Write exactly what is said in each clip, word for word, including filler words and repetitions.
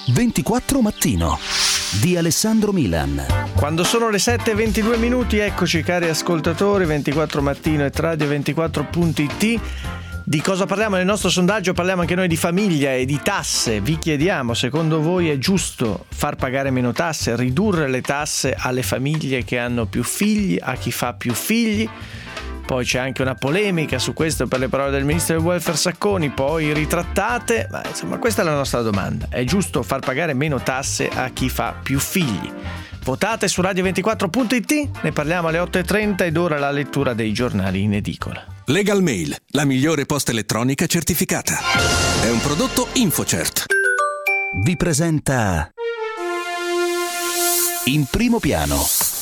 ventiquattro Mattino di Alessandro Milan. Quando sono le sette e ventidue minuti, eccoci cari ascoltatori, ventiquattro Mattino e radio ventiquattro punto it. Di cosa parliamo nel nostro sondaggio? Parliamo anche noi di famiglia e di tasse. Vi chiediamo, secondo voi è giusto far pagare meno tasse, ridurre le tasse alle famiglie che hanno più figli, a chi fa più figli? Poi c'è anche una polemica su questo per le parole del ministro del welfare Sacconi, poi ritrattate, ma insomma questa è la nostra domanda. È giusto far pagare meno tasse a chi fa più figli? Votate su radio ventiquattro punto it, ne parliamo alle otto e trenta ed ora la lettura dei giornali in edicola. Legal Mail, la migliore posta elettronica certificata. È un prodotto InfoCert. Vi presenta In primo piano.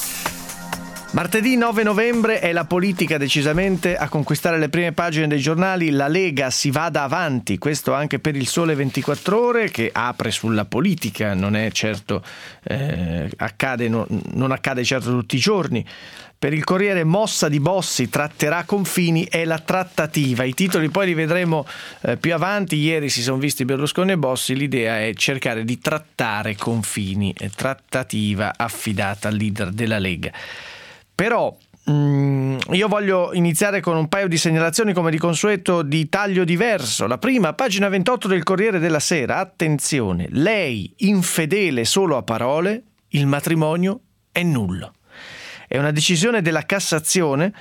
Martedì nove novembre è la politica decisamente a conquistare le prime pagine dei giornali. La Lega si vada avanti, questo anche per il Sole ventiquattro Ore che apre sulla politica, non è certo eh, accade, no, non accade certo tutti i giorni. Per il Corriere, mossa di Bossi, tratterà confini, è la trattativa. I titoli poi li vedremo eh, più avanti. Ieri si sono visti Berlusconi e Bossi, l'idea è cercare di trattare confini, è trattativa affidata al leader della Lega. Però mh, io voglio iniziare con un paio di segnalazioni come di consueto di taglio diverso. La prima, pagina ventotto del Corriere della Sera. Attenzione, lei infedele solo a parole, il matrimonio è nullo. È una decisione della Cassazione.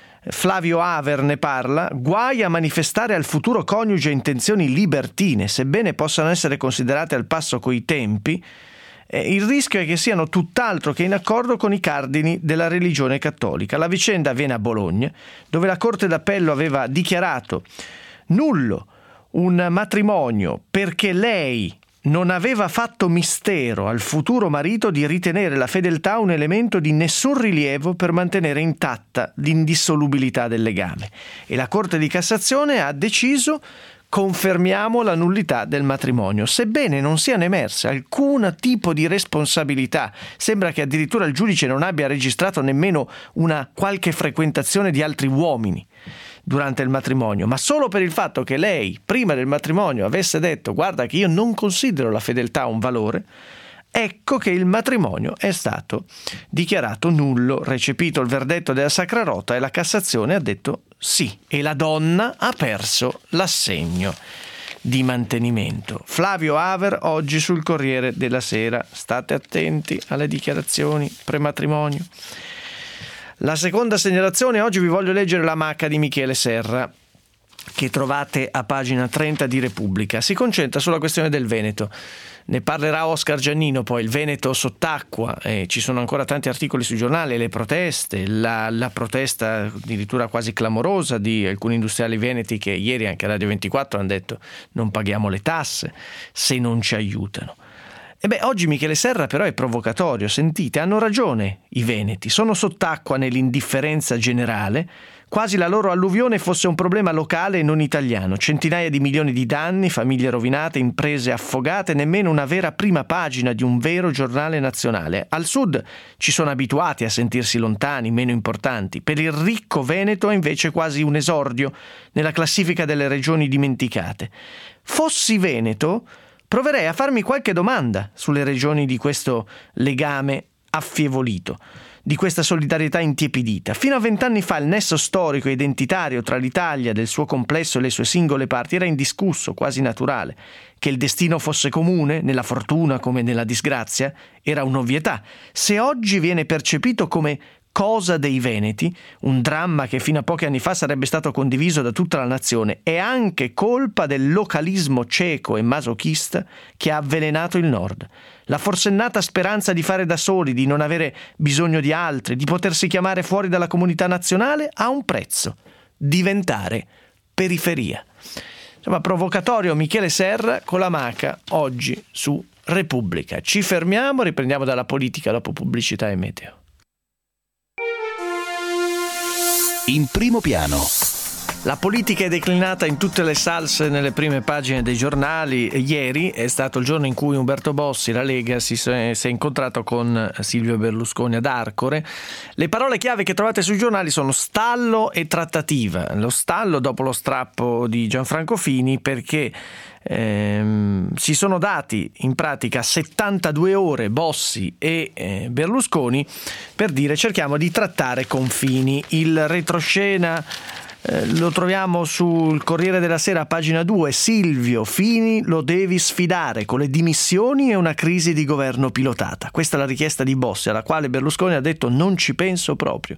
Flavio Aver ne parla. Guai a manifestare al futuro coniuge intenzioni libertine, sebbene possano essere considerate al passo coi tempi. Il rischio è che siano tutt'altro che in accordo con i cardini della religione cattolica. La vicenda avviene a Bologna, dove la Corte d'Appello aveva dichiarato nullo un matrimonio perché lei non aveva fatto mistero al futuro marito di ritenere la fedeltà un elemento di nessun rilievo per mantenere intatta l'indissolubilità del legame. E la Corte di Cassazione ha deciso: confermiamo la nullità del matrimonio, sebbene non siano emerse alcun tipo di responsabilità. Sembra che addirittura il giudice non abbia registrato nemmeno una qualche frequentazione di altri uomini durante il matrimonio, ma solo per il fatto che lei, prima del matrimonio, avesse detto guarda che io non considero la fedeltà un valore. Ecco che il matrimonio è stato dichiarato nullo, recepito il verdetto della Sacra Rota e la Cassazione ha detto sì, e la donna ha perso l'assegno di mantenimento. Flavio Aver oggi sul Corriere della Sera. State attenti alle dichiarazioni prematrimonio. La seconda segnalazione, oggi vi voglio leggere la Maca di Michele Serra, che trovate a pagina trenta di Repubblica. Si concentra sulla questione del Veneto. Ne parlerà Oscar Giannino, poi il Veneto sott'acqua, eh, ci sono ancora tanti articoli sui giornali, le proteste, la, la protesta addirittura quasi clamorosa di alcuni industriali veneti che ieri anche a Radio ventiquattro hanno detto non paghiamo le tasse se non ci aiutano. E beh, oggi Michele Serra però è provocatorio, sentite, hanno ragione i veneti, sono sott'acqua nell'indifferenza generale, quasi la loro alluvione fosse un problema locale e non italiano, centinaia di milioni di danni, famiglie rovinate, imprese affogate, nemmeno una vera prima pagina di un vero giornale nazionale. Al sud ci sono abituati a sentirsi lontani, meno importanti, per il ricco Veneto è invece quasi un esordio nella classifica delle regioni dimenticate. Fossi Veneto, proverei a farmi qualche domanda sulle regioni di questo legame affievolito, di questa solidarietà intiepidita. Fino a vent'anni fa il nesso storico e identitario tra l'Italia, del suo complesso e le sue singole parti era indiscusso, quasi naturale. Che il destino fosse comune, nella fortuna come nella disgrazia, era un'ovvietà. Se oggi viene percepito come cosa dei veneti, un dramma che fino a pochi anni fa sarebbe stato condiviso da tutta la nazione, è anche colpa del localismo cieco e masochista che ha avvelenato il nord. La forsennata speranza di fare da soli, di non avere bisogno di altri, di potersi chiamare fuori dalla comunità nazionale ha un prezzo: diventare periferia. Insomma, provocatorio Michele Serra con la Maca oggi su Repubblica. Ci fermiamo, riprendiamo dalla politica dopo pubblicità e meteo. In primo piano. La politica è declinata in tutte le salse nelle prime pagine dei giornali. Ieri è stato il giorno in cui Umberto Bossi, la Lega, si è incontrato con Silvio Berlusconi ad Arcore. Le parole chiave che trovate sui giornali sono stallo e trattativa. Lo stallo dopo lo strappo di Gianfranco Fini perché ehm, si sono dati in pratica settantadue ore Bossi e eh, Berlusconi per dire cerchiamo di trattare con Fini. Il retroscena eh, lo troviamo sul Corriere della Sera, pagina due. Silvio, Fini lo devi sfidare con le dimissioni e una crisi di governo pilotata. Questa è la richiesta di Bossi, alla quale Berlusconi ha detto non ci penso proprio,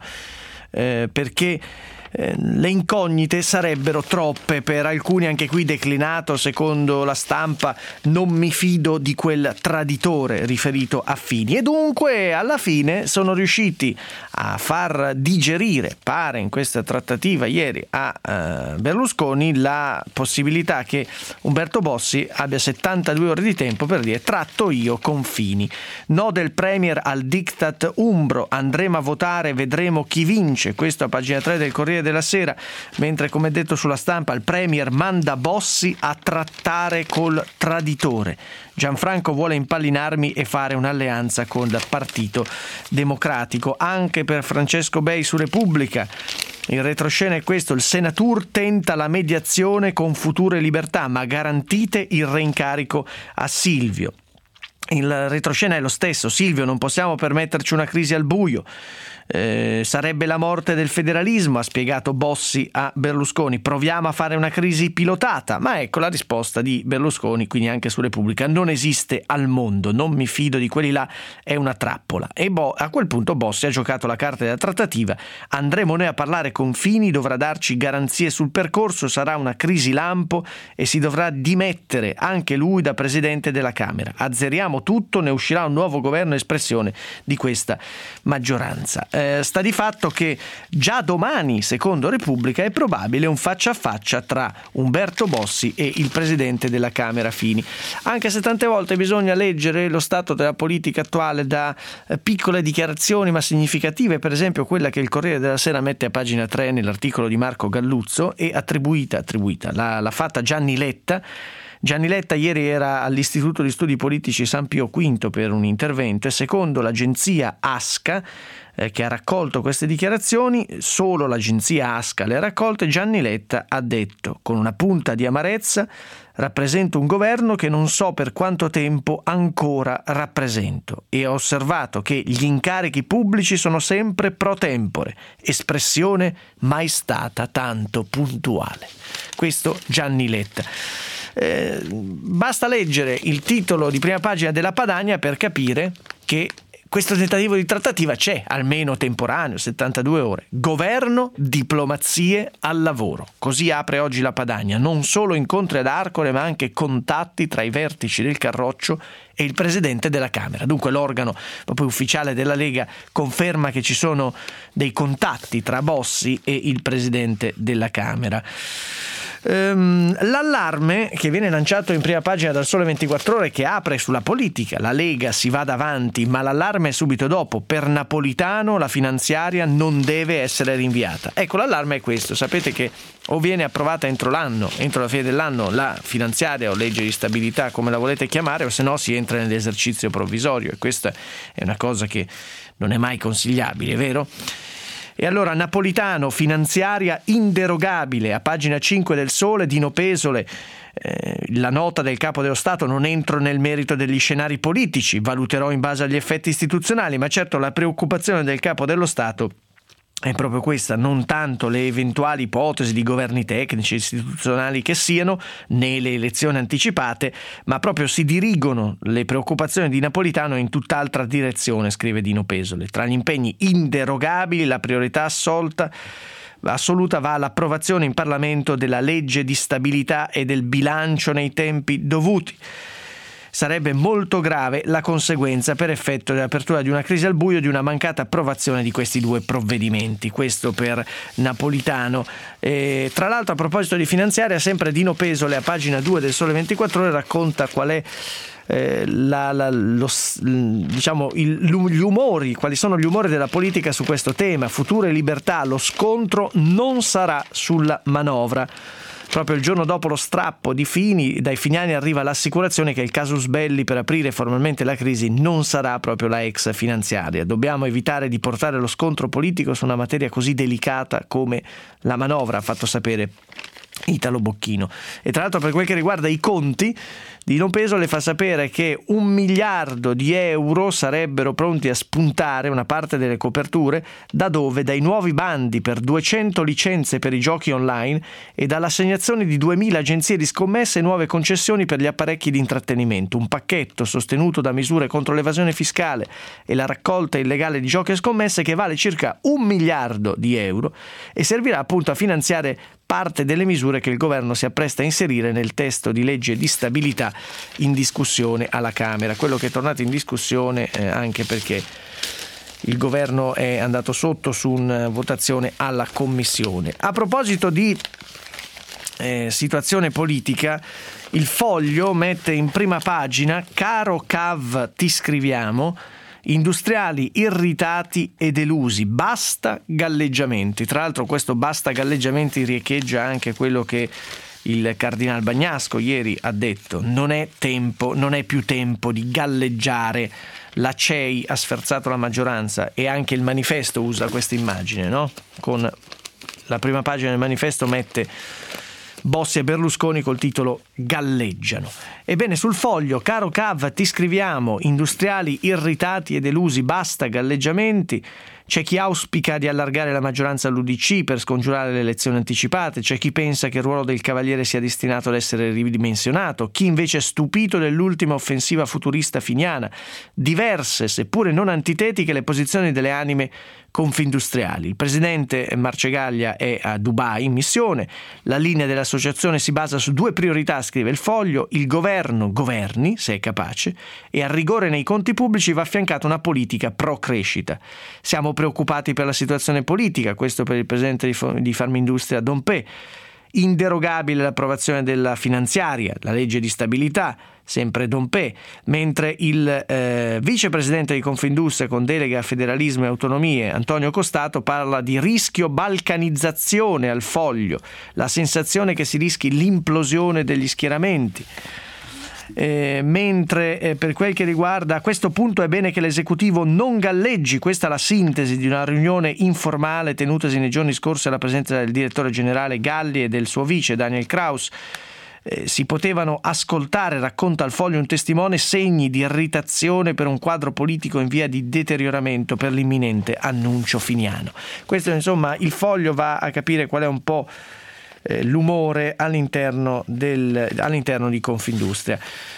eh, perché Eh, le incognite sarebbero troppe per alcuni, anche qui declinato secondo la Stampa, non mi fido di quel traditore riferito a Fini, e dunque alla fine sono riusciti a far digerire, pare in questa trattativa ieri a eh, Berlusconi, la possibilità che Umberto Bossi abbia settantadue ore di tempo per dire tratto io con Fini. No del Premier al diktat umbro, andremo a votare, vedremo chi vince, questo a pagina tre del Corriere della Sera, mentre come detto sulla Stampa il Premier manda Bossi a trattare col traditore. Gianfranco vuole impallinarmi e fare un'alleanza con il Partito Democratico. Anche per Francesco Bei su Repubblica il retroscena è questo: il Senatur tenta la mediazione con Futuro e Libertà, ma garantite il reincarico a Silvio. Il retroscena è lo stesso: Silvio, non possiamo permetterci una crisi al buio, eh, sarebbe la morte del federalismo, ha spiegato Bossi a Berlusconi, proviamo a fare una crisi pilotata. Ma ecco la risposta di Berlusconi, quindi anche su Repubblica: non esiste al mondo, non mi fido di quelli là, è una trappola. E Bo- a quel punto Bossi ha giocato la carta della trattativa: andremo noi a parlare con Fini, dovrà darci garanzie sul percorso, sarà una crisi lampo e si dovrà dimettere anche lui da presidente della Camera, azzeriamo tutto, ne uscirà un nuovo governo espressione di questa maggioranza. Eh, sta di fatto che già domani, secondo Repubblica, è probabile un faccia a faccia tra Umberto Bossi e il presidente della Camera Fini, anche se tante volte bisogna leggere lo stato della politica attuale da eh, piccole dichiarazioni ma significative, per esempio quella che il Corriere della Sera mette a pagina tre nell'articolo di Marco Galluzzo e attribuita, attribuita l'ha, l'ha fatta Gianni Letta. Gianni Letta ieri era all'Istituto di Studi Politici San Pio V per un intervento e secondo l'agenzia ASCA, eh, che ha raccolto queste dichiarazioni, solo l'agenzia ASCA le ha raccolte, Gianni Letta ha detto con una punta di amarezza: rappresento un governo che non so per quanto tempo ancora rappresento e ho osservato che gli incarichi pubblici sono sempre pro tempore, espressione mai stata tanto puntuale. Questo Gianni Letta. Eh, basta leggere il titolo di prima pagina della Padania per capire che questo tentativo di trattativa c'è, almeno temporaneo, settantadue ore. Governo, diplomazie al lavoro. Così apre oggi la Padania. Non solo incontri ad Arcore, ma anche contatti tra i vertici del Carroccio e il presidente della Camera. Dunque l'organo proprio ufficiale della Lega conferma che ci sono dei contatti tra Bossi e il presidente della Camera. Um, l'allarme che viene lanciato in prima pagina dal Sole ventiquattro Ore, che apre sulla politica, la Lega si va davanti, ma l'allarme è subito dopo: per Napolitano la finanziaria non deve essere rinviata. Ecco, l'allarme è questo: sapete che o viene approvata entro l'anno, entro la fine dell'anno, la finanziaria o legge di stabilità, come la volete chiamare, o se no si entra nell'esercizio provvisorio, e questa è una cosa che non è mai consigliabile, vero? E allora Napolitano, finanziaria inderogabile, a pagina cinque del Sole, Dino Pesole, eh, la nota del Capo dello Stato: non entro nel merito degli scenari politici, valuterò in base agli effetti istituzionali, ma certo la preoccupazione del Capo dello Stato è proprio questa, non tanto le eventuali ipotesi di governi tecnici, istituzionali che siano, né le elezioni anticipate, ma proprio si dirigono le preoccupazioni di Napolitano in tutt'altra direzione, scrive Dino Pesole. Tra gli impegni inderogabili la priorità assolta assoluta va all'approvazione in Parlamento della legge di stabilità e del bilancio nei tempi dovuti. Sarebbe molto grave la conseguenza per effetto dell'apertura di una crisi al buio di una mancata approvazione di questi due provvedimenti. Questo per Napolitano. E, tra l'altro, a proposito di finanziaria, sempre Dino Pesole a pagina due del Sole ventiquattro Ore racconta qual è eh, la, la, lo, diciamo il, gli umori, quali sono gli umori della politica su questo tema. Futuro e Libertà, lo scontro non sarà sulla manovra. Proprio il giorno dopo lo strappo di Fini, dai finiani arriva l'assicurazione che il casus belli per aprire formalmente la crisi non sarà proprio la ex finanziaria. Dobbiamo evitare di portare lo scontro politico su una materia così delicata come la manovra, ha fatto sapere Italo Bocchino. E tra l'altro, per quel che riguarda i conti, Di Non Peso le fa sapere che un miliardo di euro sarebbero pronti a spuntare, una parte delle coperture, da dove? Dai nuovi bandi per duecento licenze per i giochi online e dall'assegnazione di duemila agenzie di scommesse e nuove concessioni per gli apparecchi di intrattenimento. Un pacchetto sostenuto da misure contro l'evasione fiscale e la raccolta illegale di giochi e scommesse che vale circa un miliardo di euro e servirà appunto a finanziare parte delle misure che il governo si appresta a inserire nel testo di legge di stabilità in discussione alla Camera. Quello che è tornato in discussione eh, anche perché il governo è andato sotto su una votazione alla Commissione. A proposito di eh, situazione politica, il Foglio mette in prima pagina: caro C A V ti scriviamo, industriali irritati e delusi, basta galleggiamenti. Tra l'altro questo basta galleggiamenti riecheggia anche quello che il cardinal Bagnasco ieri ha detto: non è tempo, non è più tempo di galleggiare. La C E I ha sferzato la maggioranza e anche il manifesto usa questa immagine, no? Con la prima pagina del manifesto mette Bossi e Berlusconi col titolo galleggiano. Ebbene, sul Foglio: caro C A V ti scriviamo, industriali irritati e delusi, basta galleggiamenti. C'è chi auspica di allargare la maggioranza all'U D C per scongiurare le elezioni anticipate, c'è chi pensa che il ruolo del Cavaliere sia destinato ad essere ridimensionato, chi invece è stupito dell'ultima offensiva futurista finiana. Diverse, seppure non antitetiche, le posizioni delle anime confindustriali. Il presidente Marcegaglia è a Dubai in missione, la linea dell'associazione si basa su due priorità, scrive il Foglio: il governo governi, se è capace, e al rigore nei conti pubblici va affiancata una politica pro crescita. Siamo preoccupati per la situazione politica, questo per il presidente di Farmindustria Dompé. Inderogabile l'approvazione della finanziaria, la legge di stabilità, sempre Dompé, mentre il eh, vicepresidente di Confindustria con delega a federalismo e autonomie, Antonio Costato, parla di rischio balcanizzazione al Foglio, la sensazione che si rischi l'implosione degli schieramenti. Eh, mentre eh, per quel che riguarda a questo punto è bene che l'esecutivo non galleggi, questa è la sintesi di una riunione informale tenutasi nei giorni scorsi alla presenza del direttore generale Galli e del suo vice Daniel Kraus. Eh, si potevano ascoltare, racconta il Foglio, un testimone, segni di irritazione per un quadro politico in via di deterioramento per l'imminente annuncio finiano. Questo, insomma, il Foglio va a capire qual è un po' eh, l'umore all'interno, del, all'interno di Confindustria.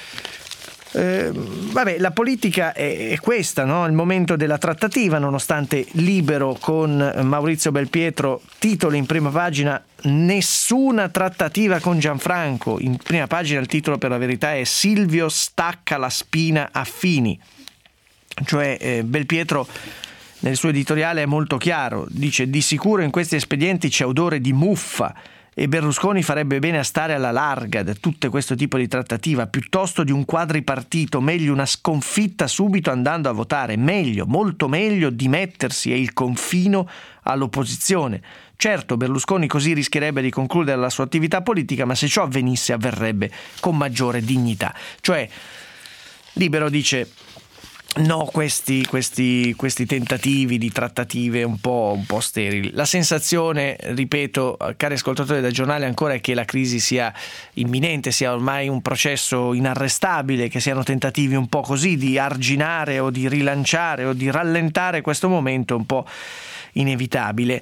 Eh, vabbè, la politica è, è questa, no? Il momento della trattativa, nonostante Libero con Maurizio Belpietro titoli in prima pagina: nessuna trattativa con Gianfranco. In prima pagina il titolo, per la verità, è Silvio stacca la spina a Fini. Cioè eh, Belpietro nel suo editoriale è molto chiaro, dice: di sicuro in questi espedienti c'è odore di muffa e Berlusconi farebbe bene a stare alla larga da tutto questo tipo di trattativa, piuttosto di un quadripartito. Meglio una sconfitta subito andando a votare, meglio, molto meglio dimettersi e il confino all'opposizione. Certo, Berlusconi così rischierebbe di concludere la sua attività politica, ma se ciò avvenisse avverrebbe con maggiore dignità. Cioè, Libero dice: no, questi, questi, questi tentativi di trattative un po', un po' sterili. La sensazione, ripeto, cari ascoltatori del giornale, ancora è che la crisi sia imminente, sia ormai un processo inarrestabile, che siano tentativi un po' così di arginare o di rilanciare o di rallentare questo momento un po' inevitabile.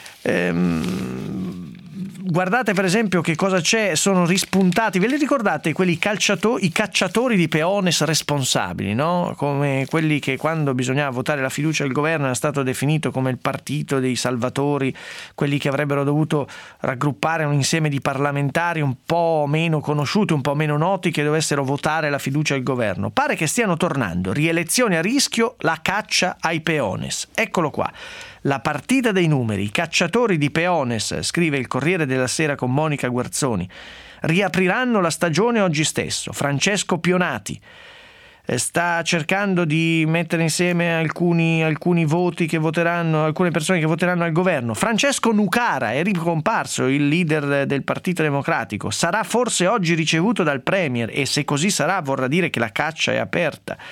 Ehm, guardate per esempio che cosa c'è, sono rispuntati, ve li ricordate quelli calciatori, i cacciatori di peones responsabili, no? Come quelli che quando bisognava votare la fiducia al governo era stato definito come il partito dei salvatori, quelli che avrebbero dovuto raggruppare un insieme di parlamentari un po' meno conosciuti, un po' meno noti, che dovessero votare la fiducia al governo. Pare che stiano tornando, rielezioni a rischio, la caccia ai peones. Eccolo qua. La partita dei numeri, i cacciatori di peones, scrive il Corriere della Sera con Monica Guerzoni. Riapriranno la stagione oggi stesso. Francesco Pionati sta cercando di mettere insieme alcuni, alcuni voti che voteranno, alcune persone che voteranno al governo. Francesco Nucara è ricomparso, il leader del Partito Democratico. Sarà forse oggi ricevuto dal Premier e se così sarà vorrà dire che la caccia è aperta.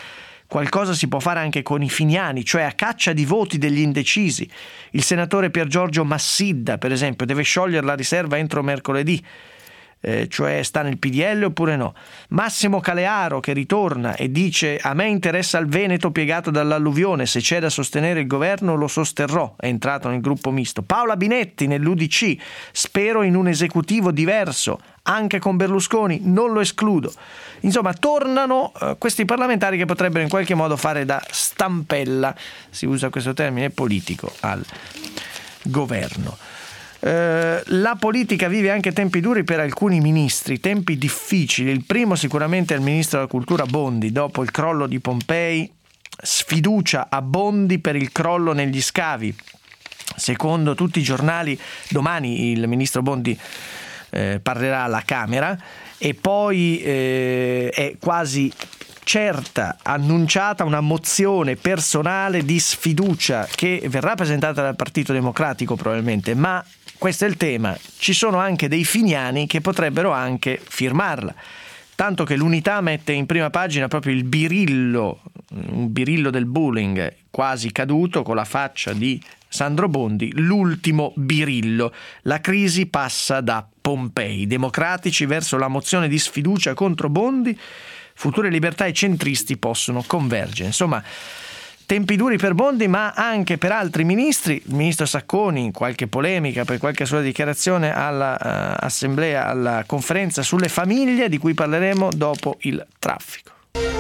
qualcosa si può fare anche con i finiani, cioè a caccia di voti degli indecisi. Il senatore Piergiorgio Massidda, per esempio, deve sciogliere la riserva entro mercoledì. Eh, cioè sta nel P D L oppure no. Massimo Calearo che ritorna e dice: a me interessa il Veneto piegato dall'alluvione, se c'è da sostenere il governo lo sosterrò, è entrato nel gruppo misto. Paola Binetti nell'U D C: spero in un esecutivo diverso anche con Berlusconi, non lo escludo. Insomma, tornano eh, questi parlamentari che potrebbero in qualche modo fare da stampella, si usa questo termine politico, al governo. Uh, la politica vive anche tempi duri per alcuni ministri, tempi difficili. Il primo sicuramente è il ministro della cultura Bondi, dopo il crollo di Pompei, sfiducia a Bondi per il crollo negli scavi. Secondo tutti i giornali, domani il ministro Bondi eh, parlerà alla Camera e poi eh, è quasi certa, annunciata una mozione personale di sfiducia che verrà presentata dal Partito Democratico probabilmente, ma questo è il tema. Ci sono anche dei finiani che potrebbero anche firmarla, tanto che l'Unità mette in prima pagina proprio il birillo, un birillo del bullying quasi caduto con la faccia di Sandro Bondi, l'ultimo birillo. La crisi passa da Pompei, democratici verso la mozione di sfiducia contro Bondi, Future Libertà e centristi possono convergere. Insomma, tempi duri per Bondi, ma anche per altri ministri. Il ministro Sacconi, qualche polemica per qualche sua dichiarazione all'assemblea, uh, alla conferenza sulle famiglie, di cui parleremo dopo il traffico.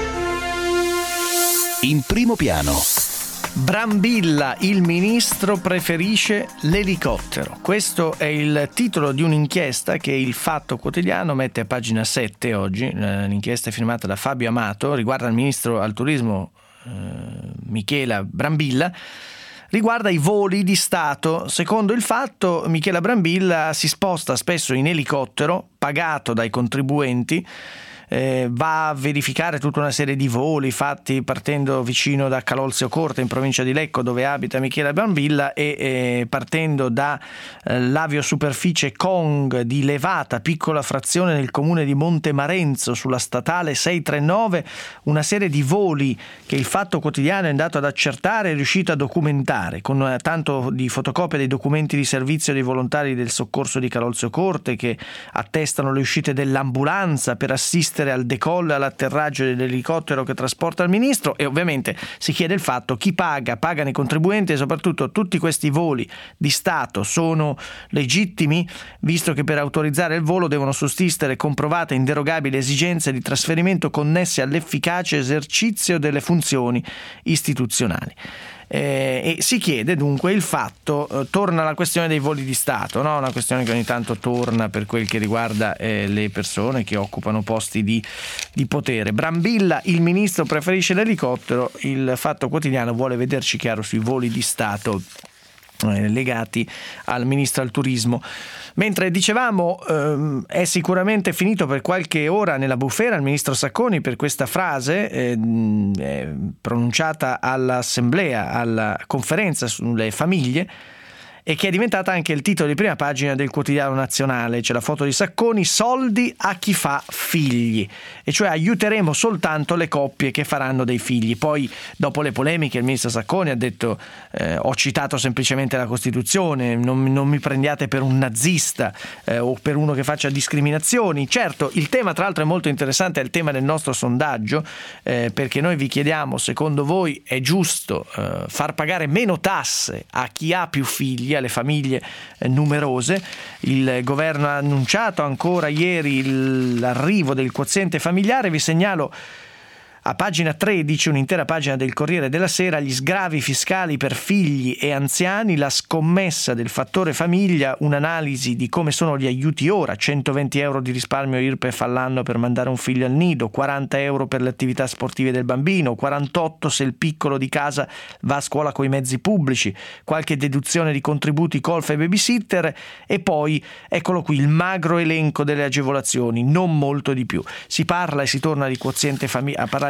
In primo piano. Brambilla, il ministro preferisce l'elicottero. Questo è il titolo di un'inchiesta che il Fatto Quotidiano mette a pagina sette oggi. L'inchiesta è firmata da Fabio Amato, riguarda il ministro al turismo eh, Michela Brambilla, riguarda i voli di Stato. Secondo il Fatto, Michela Brambilla si sposta spesso in elicottero, pagato dai contribuenti. Eh, va a verificare tutta una serie di voli fatti partendo vicino da Calolzio Corte in provincia di Lecco, dove abita Michela Brambilla, e eh, partendo da eh, l'aviosuperficie Kong di Levata, piccola frazione nel comune di Montemarenzo, sulla statale seicentotrentanove, una serie di voli che il Fatto Quotidiano è andato ad accertare e è riuscito a documentare con eh, tanto di fotocopie dei documenti di servizio dei volontari del soccorso di Calolzio Corte che attestano le uscite dell'ambulanza per assistere al decollo e all'atterraggio dell'elicottero che trasporta il ministro. E ovviamente si chiede il fatto: chi paga? Pagano i contribuenti, e soprattutto tutti questi voli di Stato sono legittimi, visto che per autorizzare il volo devono sussistere comprovate e inderogabili esigenze di trasferimento connesse all'efficace esercizio delle funzioni istituzionali. Eh, e si chiede dunque il Fatto, eh, torna la questione dei voli di Stato, no? Una questione che ogni tanto torna per quel che riguarda eh, le persone che occupano posti di, di potere. Brambilla, il ministro preferisce l'elicottero. Il Fatto Quotidiano vuole vederci chiaro sui voli di Stato eh, legati al ministro al turismo. Mentre dicevamo ehm, è sicuramente finito per qualche ora nella bufera il ministro Sacconi per questa frase eh, eh, pronunciata all'assemblea, alla conferenza sulle famiglie, e che è diventata anche il titolo di prima pagina del Quotidiano Nazionale. C'è la foto di Sacconi: soldi a chi fa figli, e cioè aiuteremo soltanto le coppie che faranno dei figli. Poi, dopo le polemiche, il ministro Sacconi ha detto eh, ho citato semplicemente la Costituzione, non, non mi prendiate per un nazista eh, o per uno che faccia discriminazioni. Certo, il tema tra l'altro è molto interessante, è il tema del nostro sondaggio, eh, perché noi vi chiediamo: secondo voi è giusto eh, far pagare meno tasse a chi ha più figli, alle famiglie numerose? Il governo ha annunciato ancora ieri l'arrivo del quoziente familiare. Vi segnalo a pagina tredici, un'intera pagina del Corriere della Sera, gli sgravi fiscali per figli e anziani, la scommessa del fattore famiglia, un'analisi di come sono gli aiuti ora: centoventi euro di risparmio I R P E F all'anno per mandare un figlio al nido, quaranta euro per le attività sportive del bambino, quarantotto se il piccolo di casa va a scuola coi mezzi pubblici, qualche deduzione di contributi colf e babysitter, e poi eccolo qui il magro elenco delle agevolazioni, non molto di più. Si parla e si torna di quoziente famiglia, a parlare di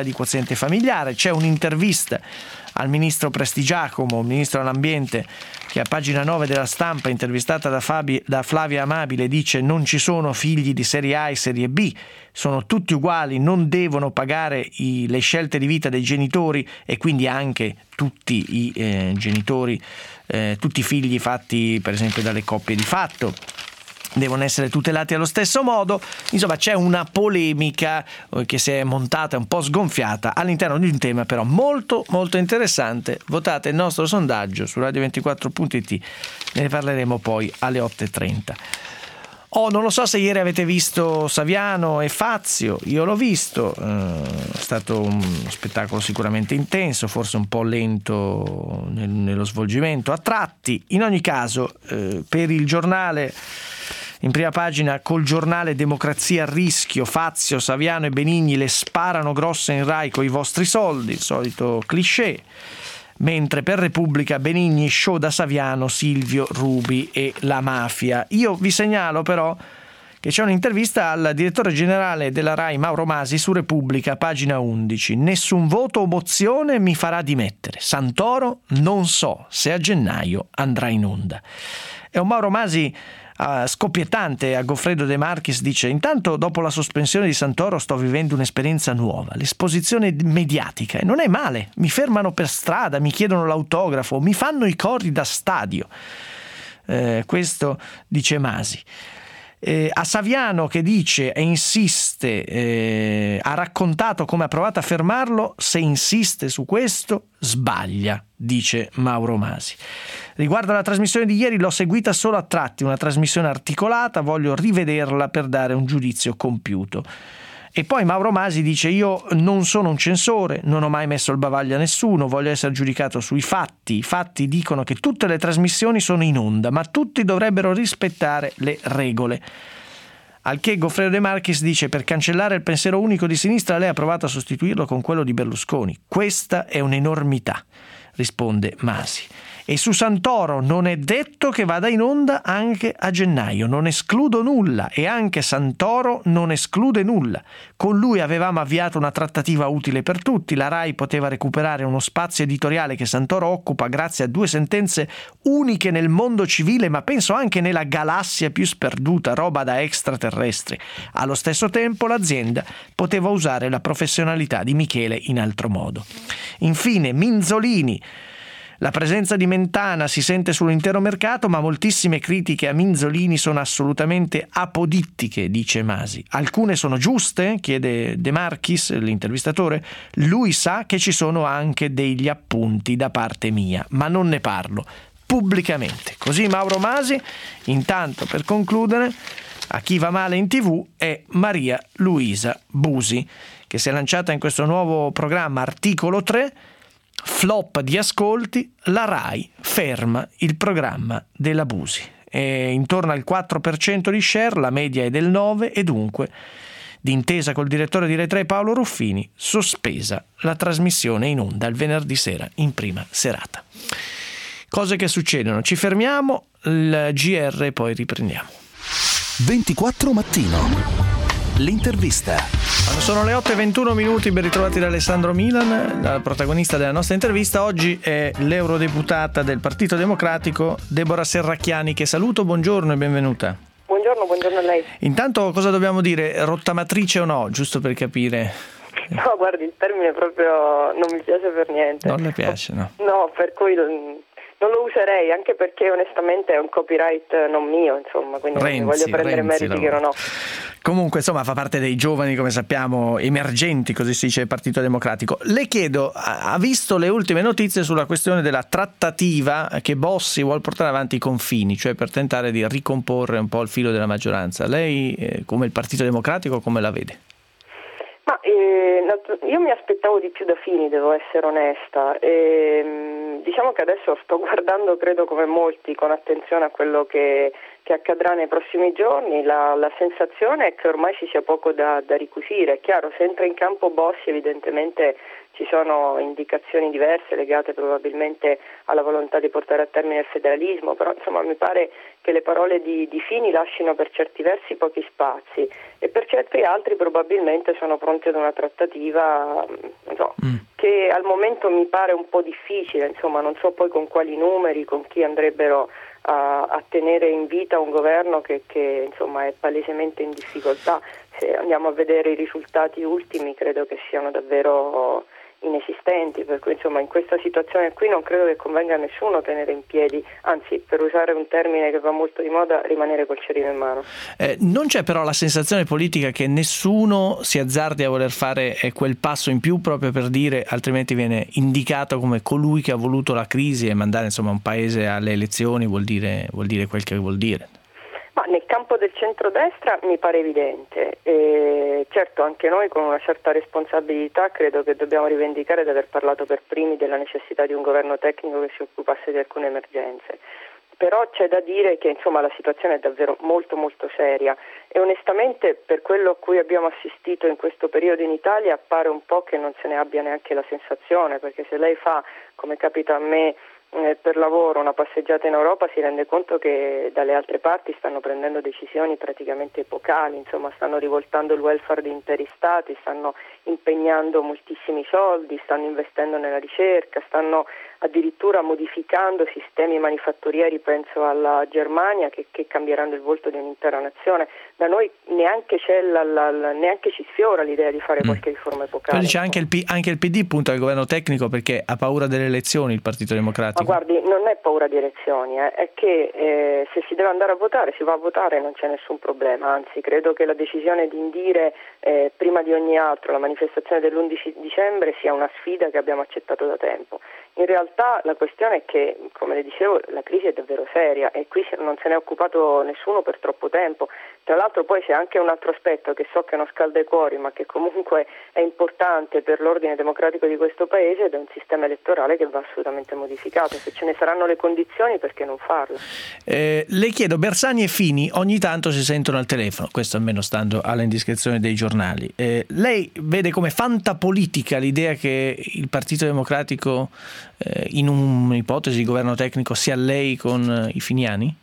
di quoziente familiare. C'è un'intervista al ministro Prestigiacomo, ministro dell'ambiente, che a pagina nove della Stampa, intervistata da, Fabi, da Flavia Amabile, dice: non ci sono figli di serie A e serie B, sono tutti uguali, non devono pagare i, le scelte di vita dei genitori, e quindi anche tutti i eh, genitori, eh, tutti i figli fatti per esempio dalle coppie di fatto devono essere tutelati allo stesso modo. Insomma, c'è una polemica che si è montata, un po' sgonfiata, all'interno di un tema però molto molto interessante. Votate il nostro sondaggio su radio ventiquattro punto it, ne parleremo poi alle otto e trenta. Oh, non lo so se ieri avete visto Saviano e Fazio, io l'ho visto, eh, è stato uno spettacolo sicuramente intenso, forse un po' lento nel, nello svolgimento a tratti. In ogni caso, eh, per il giornale, in prima pagina, col giornale Democrazia a rischio, Fazio, Saviano e Benigni le sparano grosse in Rai coi vostri soldi, il solito cliché. Mentre per Repubblica, Benigni, show da Saviano, Silvio, Ruby e la mafia. Io vi segnalo però che c'è un'intervista al direttore generale della Rai, Mauro Masi, su Repubblica, pagina undici. Nessun voto o mozione mi farà dimettere. Santoro non so se a gennaio andrà in onda. È un Mauro Masi Uh, scoppiettante. A Goffredo De Marchis dice: intanto dopo la sospensione di Santoro sto vivendo un'esperienza nuova, l'esposizione mediatica, e non è male, mi fermano per strada, mi chiedono l'autografo, mi fanno i cori da stadio. Eh, questo dice Masi. Eh, a Saviano, che dice e insiste, eh, ha raccontato come ha provato a fermarlo, se insiste su questo sbaglia, dice Mauro Masi. Riguardo alla trasmissione di ieri, l'ho seguita solo a tratti, una trasmissione articolata, voglio rivederla per dare un giudizio compiuto. E poi Mauro Masi dice: io non sono un censore, non ho mai messo il bavaglio a nessuno, voglio essere giudicato sui fatti. I fatti dicono che tutte le trasmissioni sono in onda, ma tutti dovrebbero rispettare le regole. Al che Goffredo De Marchis dice: per cancellare il pensiero unico di sinistra lei ha provato a sostituirlo con quello di Berlusconi. Questa è un'enormità, risponde Masi. E su Santoro non è detto che vada in onda anche a gennaio, non escludo nulla, e anche Santoro non esclude nulla. Con lui avevamo avviato una trattativa utile per tutti, la Rai poteva recuperare uno spazio editoriale che Santoro occupa grazie a due sentenze uniche nel mondo civile, ma penso anche nella galassia più sperduta, roba da extraterrestri. Allo stesso tempo l'azienda poteva usare la professionalità di Michele in altro modo. Infine Minzolini: la presenza di Mentana si sente sull'intero mercato, ma moltissime critiche a Minzolini sono assolutamente apodittiche, dice Masi. Alcune sono giuste, chiede De Marchis, l'intervistatore. Lui sa che ci sono anche degli appunti da parte mia, ma non ne parlo pubblicamente. Così Mauro Masi. Intanto, per concludere, a chi va male in tivù è Maria Luisa Busi, che si è lanciata in questo nuovo programma Articolo tre. Flop di ascolti, la Rai ferma il programma della Busi. È intorno al quattro per cento di share, la media è del nove, e dunque, d'intesa col direttore di Rai tre Paolo Ruffini, sospesa la trasmissione in onda il venerdì sera in prima serata. Cose che succedono, ci fermiamo, il G R e poi riprendiamo. ventiquattro mattino. L'intervista. Sono le otto e ventuno minuti, ben ritrovati da Alessandro Milan, la protagonista della nostra intervista. Oggi è l'eurodeputata del Partito Democratico, Deborah Serracchiani, che saluto, buongiorno e benvenuta. Buongiorno, buongiorno a lei. Intanto cosa dobbiamo dire, rottamatrice o no, giusto per capire? No, guardi, il termine proprio non mi piace per niente. Non le piace, no? No, per cui non lo userei, anche perché onestamente è un copyright non mio, insomma, quindi Renzi, non mi voglio prendere Renzi, meriti che non ho. Comunque, insomma, fa parte dei giovani, come sappiamo, emergenti, così si dice, del Partito Democratico. Le chiedo, ha visto le ultime notizie sulla questione della trattativa che Bossi vuole portare avanti i confini, cioè per tentare di ricomporre un po' il filo della maggioranza? Lei, eh, come il Partito Democratico, come la vede? Ma eh, io mi aspettavo di più da Fini, devo essere onesta. E, diciamo che adesso sto guardando, credo come molti, con attenzione a quello che, che accadrà nei prossimi giorni. La, la sensazione è che ormai ci sia poco da, da ricucire. È chiaro, se entra in campo Bossi evidentemente ci sono indicazioni diverse legate probabilmente alla volontà di portare a termine il federalismo, però insomma mi pare che le parole di, di Fini lasciano per certi versi pochi spazi e per certi altri probabilmente sono pronti ad una trattativa non so, mm. che al momento mi pare un po' difficile, insomma non so poi con quali numeri, con chi andrebbero a, a tenere in vita un governo che, che insomma è palesemente in difficoltà. Se andiamo a vedere i risultati ultimi credo che siano davvero inesistenti, per cui insomma in questa situazione qui non credo che convenga a nessuno tenere in piedi, anzi per usare un termine che va molto di moda, rimanere col cerino in mano. Eh, non c'è però la sensazione politica che nessuno si azzardi a voler fare eh, quel passo in più proprio per dire, altrimenti viene indicato come colui che ha voluto la crisi e mandare insomma un paese alle elezioni vuol dire, vuol dire quel che vuol dire. Ma nel campo del centrodestra mi pare evidente, e certo anche noi con una certa responsabilità credo che dobbiamo rivendicare di aver parlato per primi della necessità di un governo tecnico che si occupasse di alcune emergenze. Però c'è da dire che insomma la situazione è davvero molto molto seria e onestamente per quello a cui abbiamo assistito in questo periodo in Italia pare un po' che non se ne abbia neanche la sensazione, perché se lei fa, come capita a me, Eh, per lavoro una passeggiata in Europa si rende conto che dalle altre parti stanno prendendo decisioni praticamente epocali, insomma stanno rivoltando il welfare di interi stati, stanno impegnando moltissimi soldi, stanno investendo nella ricerca, stanno addirittura modificando sistemi manifatturieri, penso alla Germania, che, che cambieranno il volto di un'intera nazione. Da noi neanche c'è la, la, la, neanche ci sfiora l'idea di fare mm. qualche riforma epocale. Però dice anche il, P, anche il P D punta al governo tecnico perché ha paura delle elezioni il Partito Democratico. Ma guardi, non è paura di elezioni, eh, è che eh, se si deve andare a votare si va a votare e non c'è nessun problema, anzi credo che la decisione di indire eh, prima di ogni altro la manifestazione dell'undici dicembre sia una sfida che abbiamo accettato da tempo. In realtà la questione è che, come le dicevo, la crisi è davvero seria e qui non se ne è occupato nessuno per troppo tempo. Tra l'altro poi c'è anche un altro aspetto che so che non scalda i cuori ma che comunque è importante per l'ordine democratico di questo paese ed è un sistema elettorale che va assolutamente modificato. Se ce ne saranno le condizioni, perché non farlo? Eh, le chiedo, Bersani e Fini ogni tanto si sentono al telefono, questo almeno stando alle indiscrezioni dei giornali. Eh, lei vede come fantapolitica l'idea che il Partito Democratico eh, in un'ipotesi di governo tecnico si allei con eh, i finiani?